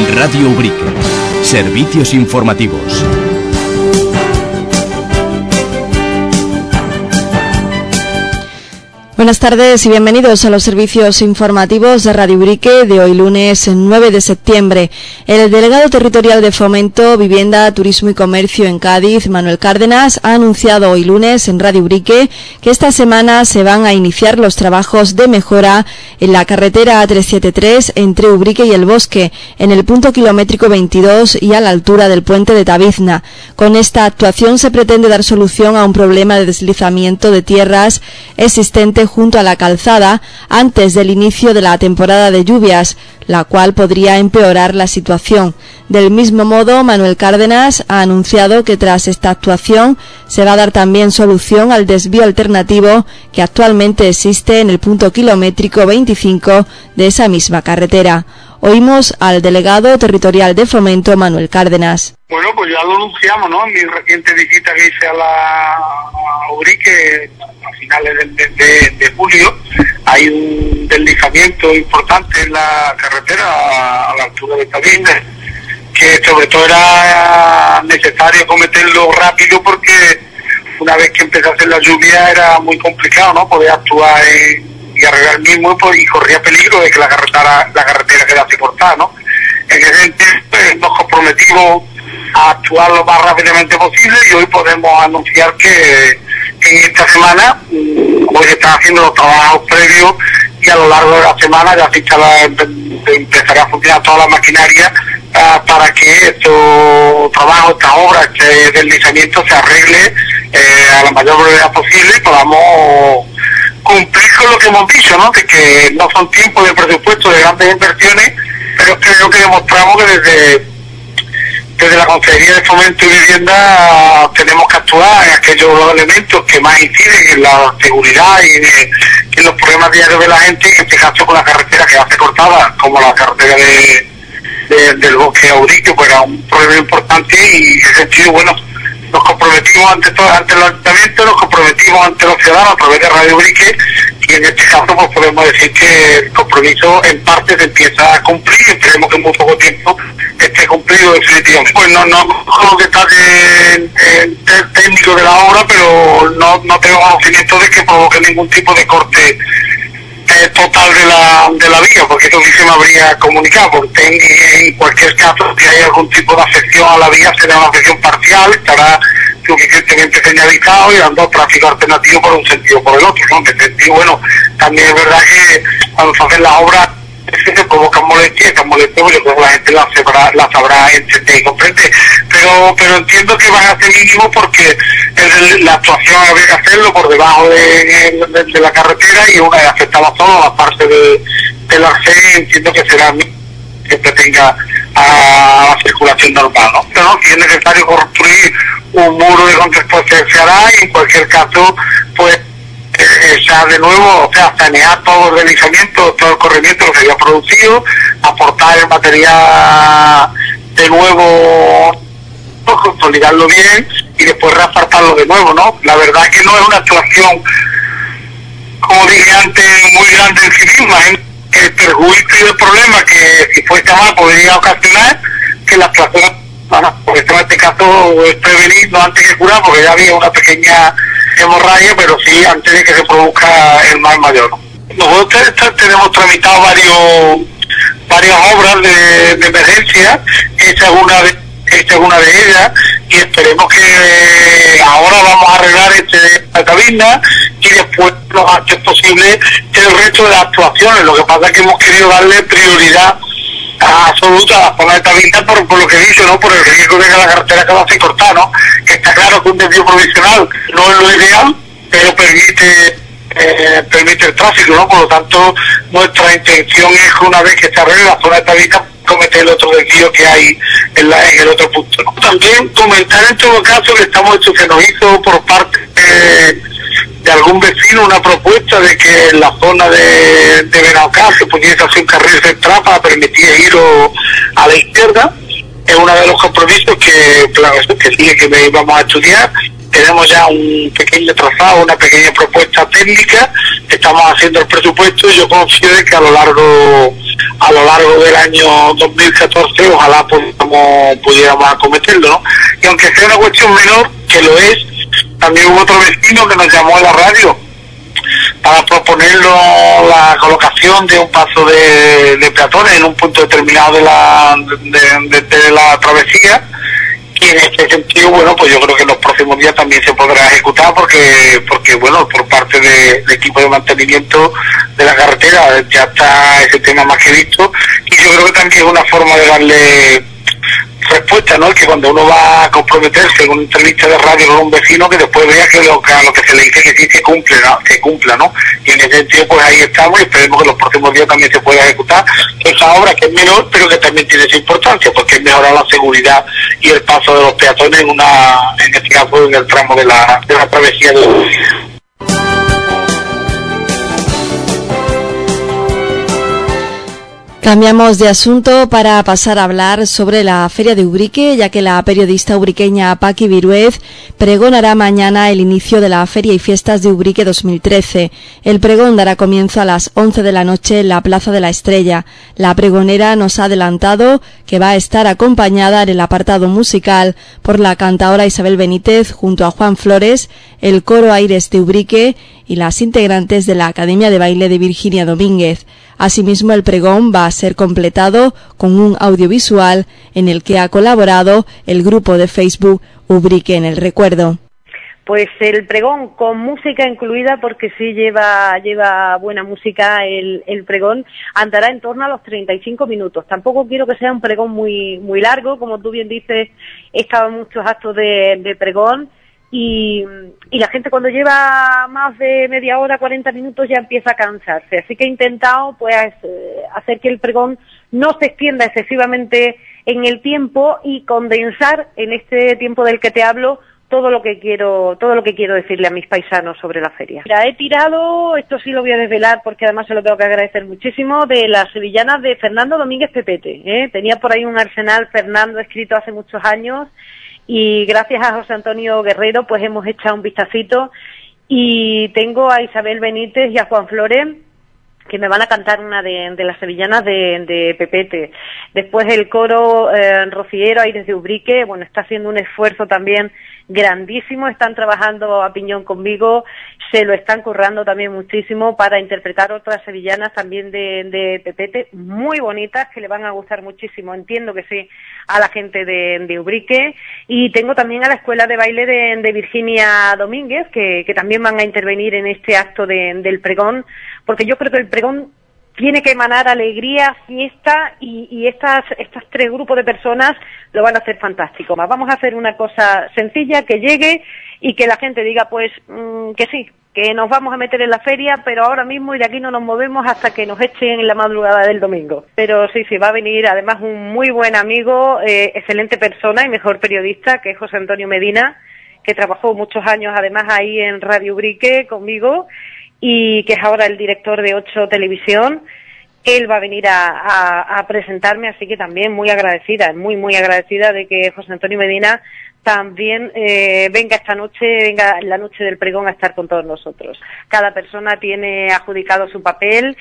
Radio Ubrique. Servicios informativos. Buenas tardes y bienvenidos a los servicios informativos de Radio Ubrique de hoy lunes 9 de septiembre. El delegado territorial de Fomento, Vivienda, Turismo y Comercio en Cádiz, Manuel Cárdenas, ha anunciado hoy lunes en Radio Ubrique que esta semana se van a iniciar los trabajos de mejora en la carretera A373 entre Ubrique y El Bosque, en el punto kilométrico 22 y a la altura del puente de Tabizna. Con esta actuación se pretende dar solución a un problema de deslizamiento de tierras existente junto a la calzada antes del inicio de la temporada de lluvias, la cual podría empeorar la situación. Del mismo modo, Manuel Cárdenas ha anunciado que tras esta actuación se va a dar también solución al desvío alternativo que actualmente existe en el punto kilométrico 25 de esa misma carretera. Oímos al delegado territorial de Fomento, Manuel Cárdenas. Bueno, pues ya lo anunciamos, ¿no? En mi reciente visita que hice a Ubrique a finales de julio, hay un deslizamiento importante en la carretera a la altura de Tabizna, que sobre todo era necesario cometerlo rápido porque una vez que empezase la lluvia era muy complicado, ¿no? Poder actuar y arreglar el mismo y corría peligro de que la carretera quedase cortada, ¿no? En ese sentido, pues, nos comprometimos a actuar lo más rápidamente posible y hoy podemos anunciar que en esta semana hoy se están haciendo los trabajos previos y a lo largo de la semana ya se empezará a funcionar toda la maquinaria para que estos trabajos, estas obras, este deslizamiento se arregle a la mayor brevedad posible y podamos cumplir con lo que hemos dicho, ¿no? De que no son tiempos de presupuesto de grandes inversiones, pero creo que demostramos que desde la Consejería de Fomento y Vivienda tenemos que actuar en aquellos elementos que más inciden en la seguridad y en los problemas diarios de la gente, en este caso con la carretera que hace cortada, como la carretera del Bosque a Ubrique, pues era un problema importante y en ese sentido, bueno, nos comprometimos ante el Ayuntamiento, nos comprometimos ante los ciudadanos a través de Radio Ubrique y en este caso pues podemos decir que el compromiso en parte se empieza a cumplir y esperemos que en muy poco tiempo esté cumplido definitivamente. Pues no lo que está en técnico de la obra, pero no tengo conocimiento de que provoque ningún tipo de corte total de la vía, porque eso sí se me habría comunicado, porque en cualquier caso si hay algún tipo de afección a la vía será una afección parcial, estará suficientemente señalizado y dando tráfico alternativo por un sentido o por el otro, ¿no? En ese sentido, bueno, también es verdad que cuando se hacen las obras se provocan molestias, yo creo que la gente la sabrá entender y comprender, pero entiendo que van a ser mínimos porque la actuación habría que hacerlo por debajo de la carretera y una vez afectada solo la parte del arcén, entiendo que será siempre tenga a la circulación normal, ¿no? Pero si es necesario construir un muro de contraexposición se hará y en cualquier caso pues ya de nuevo, o sea, sanear todo el deslizamiento, todo el corrimiento que se había producido, aportar el material de nuevo, consolidarlo bien y después reasfaltarlo de nuevo, ¿no? La verdad es que no es una actuación, como dije antes, muy grande en sí misma, ¿eh? El perjuicio y el problema que si fuese mal podría ocasionar que las personas, bueno, por en este caso es prevenir, no antes que curar, porque ya había una pequeña hemorragia, pero sí antes de que se produzca el mal mayor. Nosotros tenemos tramitado varias obras de emergencia, esta es una de ellas, y esperemos que ahora vamos a arreglar la Tabizna y después lo antes posible el resto de las actuaciones. Lo que pasa es que hemos querido darle prioridad absoluta a la zona de Tabizna por lo que dice, ¿no? Por el riesgo de que la carretera quedase cortada, ¿no? Que está claro que un desvío provisional no es lo ideal, pero permite el tráfico, ¿no? Por lo tanto, nuestra intención es que una vez que se arregle la zona de Tabizna, cometer el otro desvío que hay en el otro punto, ¿no? También comentar en todo caso que se nos hizo por parte de algún vecino una propuesta de que en la zona de Benaucá se pudiese hacer un carril central para permitir ir a la izquierda. Es uno de los compromisos que sí que vamos a estudiar. Tenemos ya un pequeño trazado, una pequeña propuesta técnica, estamos haciendo el presupuesto y yo confío de que a lo largo a lo largo del año 2014, ojalá pudiéramos acometerlo, ¿no? Y aunque sea una cuestión menor, que lo es, también hubo otro vecino que nos llamó a la radio para proponerlo la colocación de un paso de peatones en un punto determinado de la travesía, y en este sentido, bueno, pues yo creo que en los próximos días también se podrá ejecutar porque bueno, por parte del equipo de mantenimiento de la carretera ya está ese tema más que visto, y yo creo que también es una forma de darle respuesta, ¿no? Que cuando uno va a comprometerse en una entrevista de radio con un vecino, que después vea que lo que se le dice que sí se cumpla, ¿no? Y en ese sentido, pues ahí estamos, y esperemos que los próximos días también se pueda ejecutar esa obra, que es menor, pero que también tiene su importancia, porque es mejorar la seguridad y el paso de los peatones en este caso, en el tramo de la travesía de Ubrique. Cambiamos de asunto para pasar a hablar sobre la Feria de Ubrique, ya que la periodista ubriqueña Paqui Viruez pregonará mañana el inicio de la Feria y Fiestas de Ubrique 2013. El pregón dará comienzo a las 11 de la noche en la Plaza de la Estrella. La pregonera nos ha adelantado que va a estar acompañada en el apartado musical por la cantaora Isabel Benítez junto a Juan Flores, el coro Aires de Ubrique y las integrantes de la Academia de Baile de Virginia Domínguez. Asimismo, el pregón va a ser completado con un audiovisual en el que ha colaborado el grupo de Facebook Ubrique en el Recuerdo. Pues el pregón con música incluida, porque sí lleva buena música el pregón, andará en torno a los 35 minutos. Tampoco quiero que sea un pregón muy largo, como tú bien dices, estaban muchos actos de pregón. Y la gente cuando lleva más de media hora, 40 minutos ya empieza a cansarse. Así que he intentado pues hacer que el pregón no se extienda excesivamente en el tiempo y condensar en este tiempo del que te hablo todo lo que quiero decirle a mis paisanos sobre la feria. Mira, he tirado, esto sí lo voy a desvelar porque además se lo tengo que agradecer muchísimo, de las sevillanas de Fernando Domínguez Pepete, ¿eh? Tenía por ahí un arsenal Fernando escrito hace muchos años, y gracias a José Antonio Guerrero pues hemos echado un vistacito, y tengo a Isabel Benítez y a Juan Flores que me van a cantar una de las sevillanas de Pepete. Después el coro rociero Aires de Ubrique, bueno, está haciendo un esfuerzo también grandísimo, están trabajando a piñón conmigo, se lo están currando también muchísimo para interpretar otras sevillanas también de Pepete, muy bonitas, que le van a gustar muchísimo, entiendo que sí, a la gente de Ubrique. Y tengo también a la Escuela de Baile de Virginia Domínguez, que también van a intervenir en este acto del pregón, porque yo creo que el pregón tiene que emanar alegría, fiesta, y estas tres grupos de personas lo van a hacer fantástico. Vamos a hacer una cosa sencilla, que llegue y que la gente diga pues que sí, que nos vamos a meter en la feria, pero ahora mismo y de aquí no nos movemos hasta que nos echen en la madrugada del domingo. Pero sí, va a venir además un muy buen amigo, excelente persona y mejor periodista, que es José Antonio Medina, que trabajó muchos años además ahí en Radio Ubrique conmigo, y que es ahora el director de 8 Televisión. Él va a venir a presentarme, así que también muy agradecida, muy agradecida de que José Antonio Medina también venga esta noche, venga la noche del pregón a estar con todos nosotros. Cada persona tiene adjudicado su papel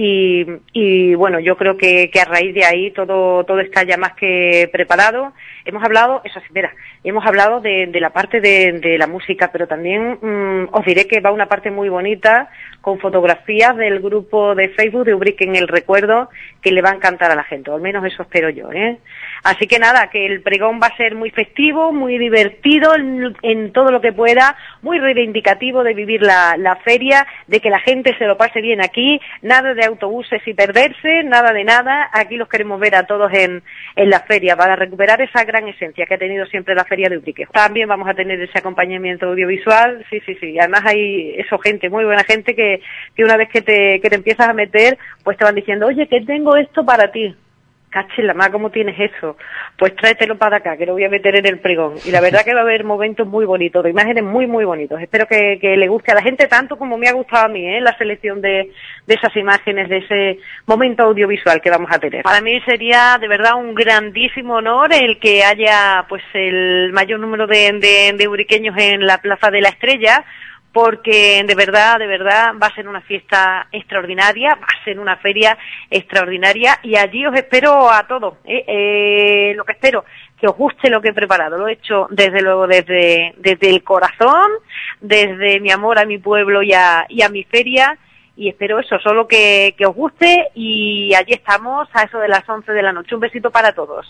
y bueno, yo creo que a raíz de ahí todo está ya más que preparado. Hemos hablado, eso sí, mira, hemos hablado de la parte de la música, pero también os diré que va una parte muy bonita con fotografías del grupo de Facebook de Ubrique en el Recuerdo, que le va a encantar a la gente, o al menos eso espero yo, ¿eh? Así que nada, que el pregón va a ser muy festivo, muy divertido en todo lo que pueda, muy reivindicativo de vivir la feria, de que la gente se lo pase bien aquí, nada de autobuses y perderse, nada de nada. Aquí los queremos ver a todos en la feria para recuperar esa gran esencia que ha tenido siempre la feria de Ubrique. También vamos a tener ese acompañamiento audiovisual, sí. Además hay gente, muy buena gente, que una vez que te empiezas a meter, pues te van diciendo, oye, que tengo esto para ti. Cachela, más, ¿cómo tienes eso? Pues tráetelo para acá, que lo voy a meter en el pregón. Y la verdad que va a haber momentos muy bonitos, de imágenes muy bonitos. Espero que le guste a la gente tanto como me ha gustado a mí, la selección de esas imágenes, de ese momento audiovisual que vamos a tener. Para mí sería de verdad un grandísimo honor el que haya pues el mayor número de ubriqueños en la Plaza de la Estrella, porque de verdad va a ser una fiesta extraordinaria, va a ser una feria extraordinaria, y allí os espero a todos. Lo que espero, que os guste lo que he preparado. Lo he hecho desde luego desde el corazón, desde mi amor a mi pueblo y a mi feria, y espero eso, solo que os guste, y allí estamos a eso de las 11 de la noche. Un besito para todos.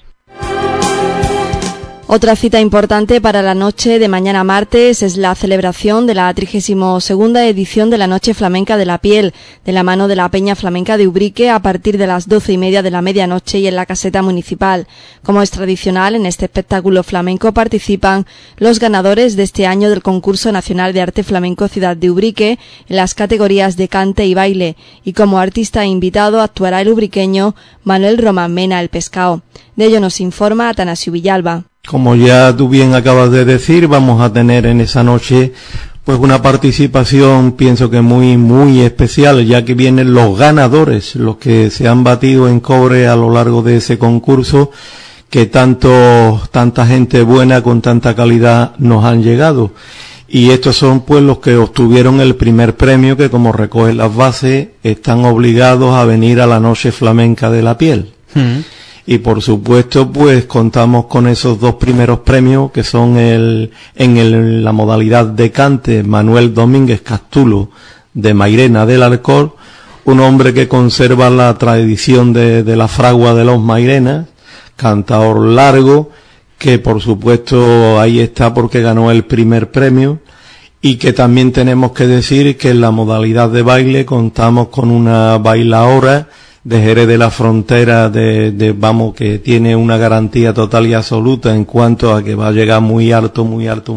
Otra cita importante para la noche de mañana martes es la celebración de la 32ª edición de la Noche Flamenca de la Piel, de la mano de la Peña Flamenca de Ubrique, a partir de las 12:30 de la medianoche y en la caseta municipal. Como es tradicional, en este espectáculo flamenco participan los ganadores de este año del Concurso Nacional de Arte Flamenco Ciudad de Ubrique en las categorías de cante y baile, y como artista invitado actuará el ubriqueño Manuel Román Mena, el Pescao. De ello nos informa Atanasio Villalba. Como ya tú bien acabas de decir, vamos a tener en esa noche pues una participación, pienso que muy especial, ya que vienen los ganadores, los que se han batido en cobre a lo largo de ese concurso, que tanta gente buena con tanta calidad nos han llegado. Y estos son pues los que obtuvieron el primer premio, que como recogen las bases, están obligados a venir a la Noche Flamenca de la Piel. Y por supuesto pues contamos con esos dos primeros premios, que son en la modalidad de cante, Manuel Domínguez Castulo, de Mairena del Alcor, un hombre que conserva la tradición de la fragua de los Mairenas, cantador largo, que por supuesto ahí está porque ganó el primer premio. Y que también tenemos que decir que en la modalidad de baile contamos con una bailaora de Jerez de la Frontera, que tiene una garantía total y absoluta en cuanto a que va a llegar muy alto.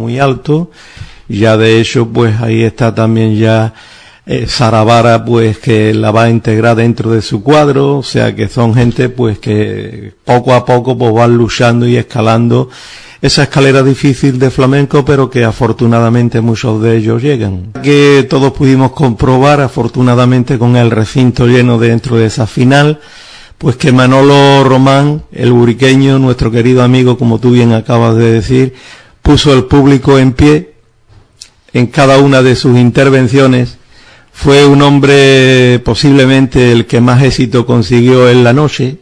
Ya de hecho, pues ahí está también ya Sara Vara, pues que la va a integrar dentro de su cuadro. O sea que son gente pues que poco a poco pues van luchando y escalando esa escalera difícil de flamenco, pero que afortunadamente muchos de ellos llegan. Que todos pudimos comprobar, afortunadamente con el recinto lleno dentro de esa final, pues que Manolo Román, el ubriqueño, nuestro querido amigo, como tú bien acabas de decir, puso el público en pie en cada una de sus intervenciones. Fue un hombre posiblemente el que más éxito consiguió en la noche.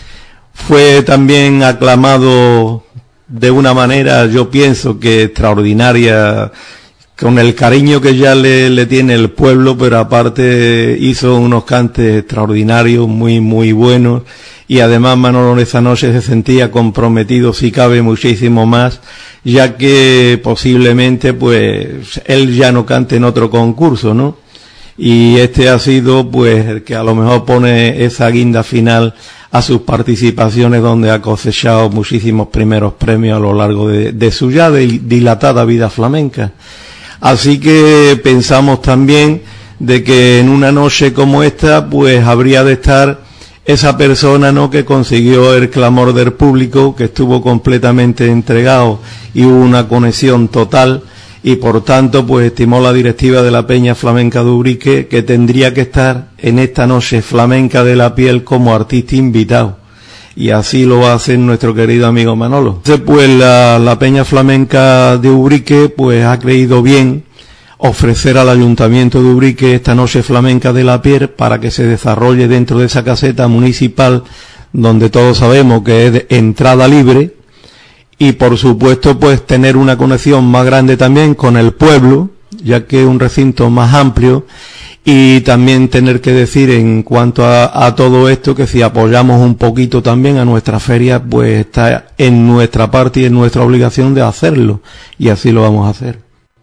Fue también aclamado de una manera, yo pienso que extraordinaria, con el cariño que ya le tiene el pueblo, pero aparte hizo unos cantes extraordinarios, muy buenos, y además Manolo esa noche se sentía comprometido, si cabe muchísimo más, ya que posiblemente pues él ya no cante en otro concurso, ¿no? Y este ha sido pues el que a lo mejor pone esa guinda final a sus participaciones, donde ha cosechado muchísimos primeros premios a lo largo de su ya dilatada vida flamenca. Así que pensamos también de que en una noche como esta pues habría de estar esa persona, ¿no?, que consiguió el clamor del público, que estuvo completamente entregado y hubo una conexión total, y por tanto pues estimó la directiva de la Peña Flamenca de Ubrique que tendría que estar en esta Noche Flamenca de la Piel como artista invitado, y así lo va a hacer nuestro querido amigo Manolo. Entonces pues la Peña Flamenca de Ubrique pues ha creído bien ofrecer al Ayuntamiento de Ubrique esta Noche Flamenca de la Piel para que se desarrolle dentro de esa caseta municipal, donde todos sabemos que es de entrada libre, y por supuesto pues tener una conexión más grande también con el pueblo, ya que es un recinto más amplio, y también tener que decir en cuanto a todo esto que si apoyamos un poquito también a nuestra feria, pues está en nuestra parte y en nuestra obligación de hacerlo, y así lo vamos a hacer.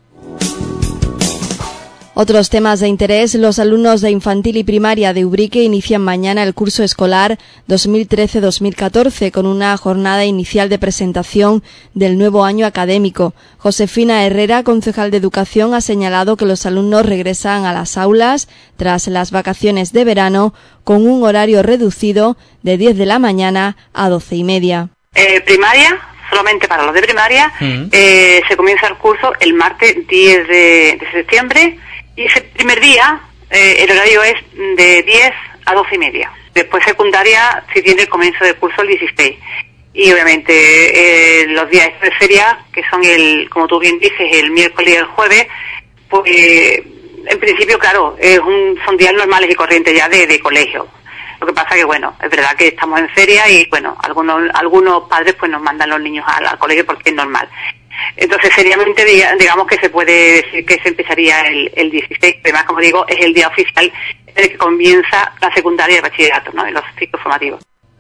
Otros temas de interés: los alumnos de infantil y primaria de Ubrique inician mañana el curso escolar 2013-2014 con una jornada inicial de presentación del nuevo año académico. Josefina Herrera, concejal de Educación, ha señalado que los alumnos regresan a las aulas tras las vacaciones de verano con un horario reducido de 10 de la mañana a 12:30. Primaria, solamente para los de primaria, se comienza el curso el martes 10 de septiembre. Y ese primer día, el horario es de 10 a 12:30. Después secundaria, si tiene el comienzo del curso el 16. Y obviamente los días de feria, que son como tú bien dices, el miércoles y el jueves, pues en principio, claro, son días normales y corrientes ya de colegio. Lo que pasa que, bueno, es verdad que estamos en feria y, bueno, algunos padres pues nos mandan los niños al colegio porque es normal. Entonces, seriamente, digamos que se puede decir que se empezaría el 16, además, como digo, es el día oficial en el que comienza la secundaria y el bachillerato, ¿no?, en los ciclos formativos.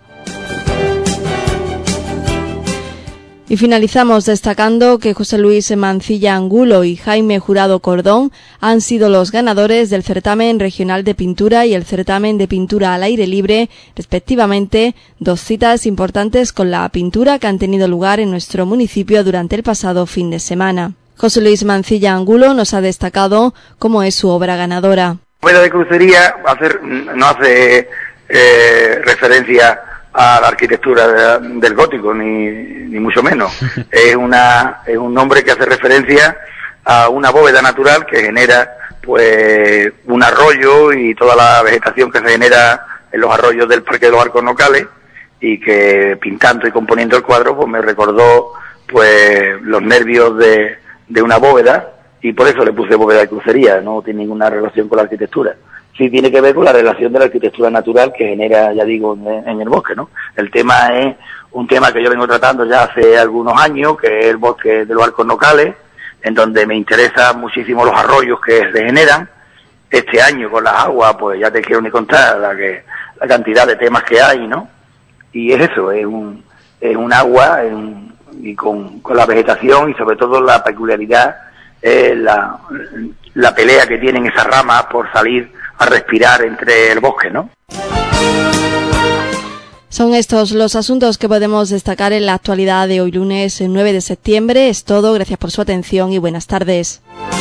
Y finalizamos destacando que José Luis Mancilla Angulo y Jaime Jurado Cordón han sido los ganadores del certamen regional de pintura y el certamen de pintura al aire libre, respectivamente, 2 citas importantes con la pintura que han tenido lugar en nuestro municipio durante el pasado fin de semana. José Luis Mancilla Angulo nos ha destacado cómo es su obra ganadora. La bóveda de crucería no hace referencia a la arquitectura del gótico, ni mucho menos. Es un nombre que hace referencia a una bóveda natural que genera pues un arroyo y toda la vegetación que se genera en los arroyos del Parque de los Arcos Nocales, y que pintando y componiendo el cuadro pues me recordó pues los nervios de una bóveda, y por eso le puse bóveda de crucería. No tiene ninguna relación con la arquitectura. Sí tiene que ver con la relación de la arquitectura natural que genera, ya digo, en el bosque, ¿no? El tema es un tema que yo vengo tratando ya hace algunos años, que es el bosque de los Arcos Nocales, en donde me interesan muchísimo los arroyos que se generan. Este año con las aguas, pues ya te quiero ni contar la cantidad de temas que hay, ¿no? Y es eso, es un agua y con la vegetación, y sobre todo la peculiaridad, la pelea que tienen esas ramas por salir a respirar entre el bosque, ¿no? Son estos los asuntos que podemos destacar en la actualidad de hoy lunes 9 de septiembre. Es todo, gracias por su atención y buenas tardes.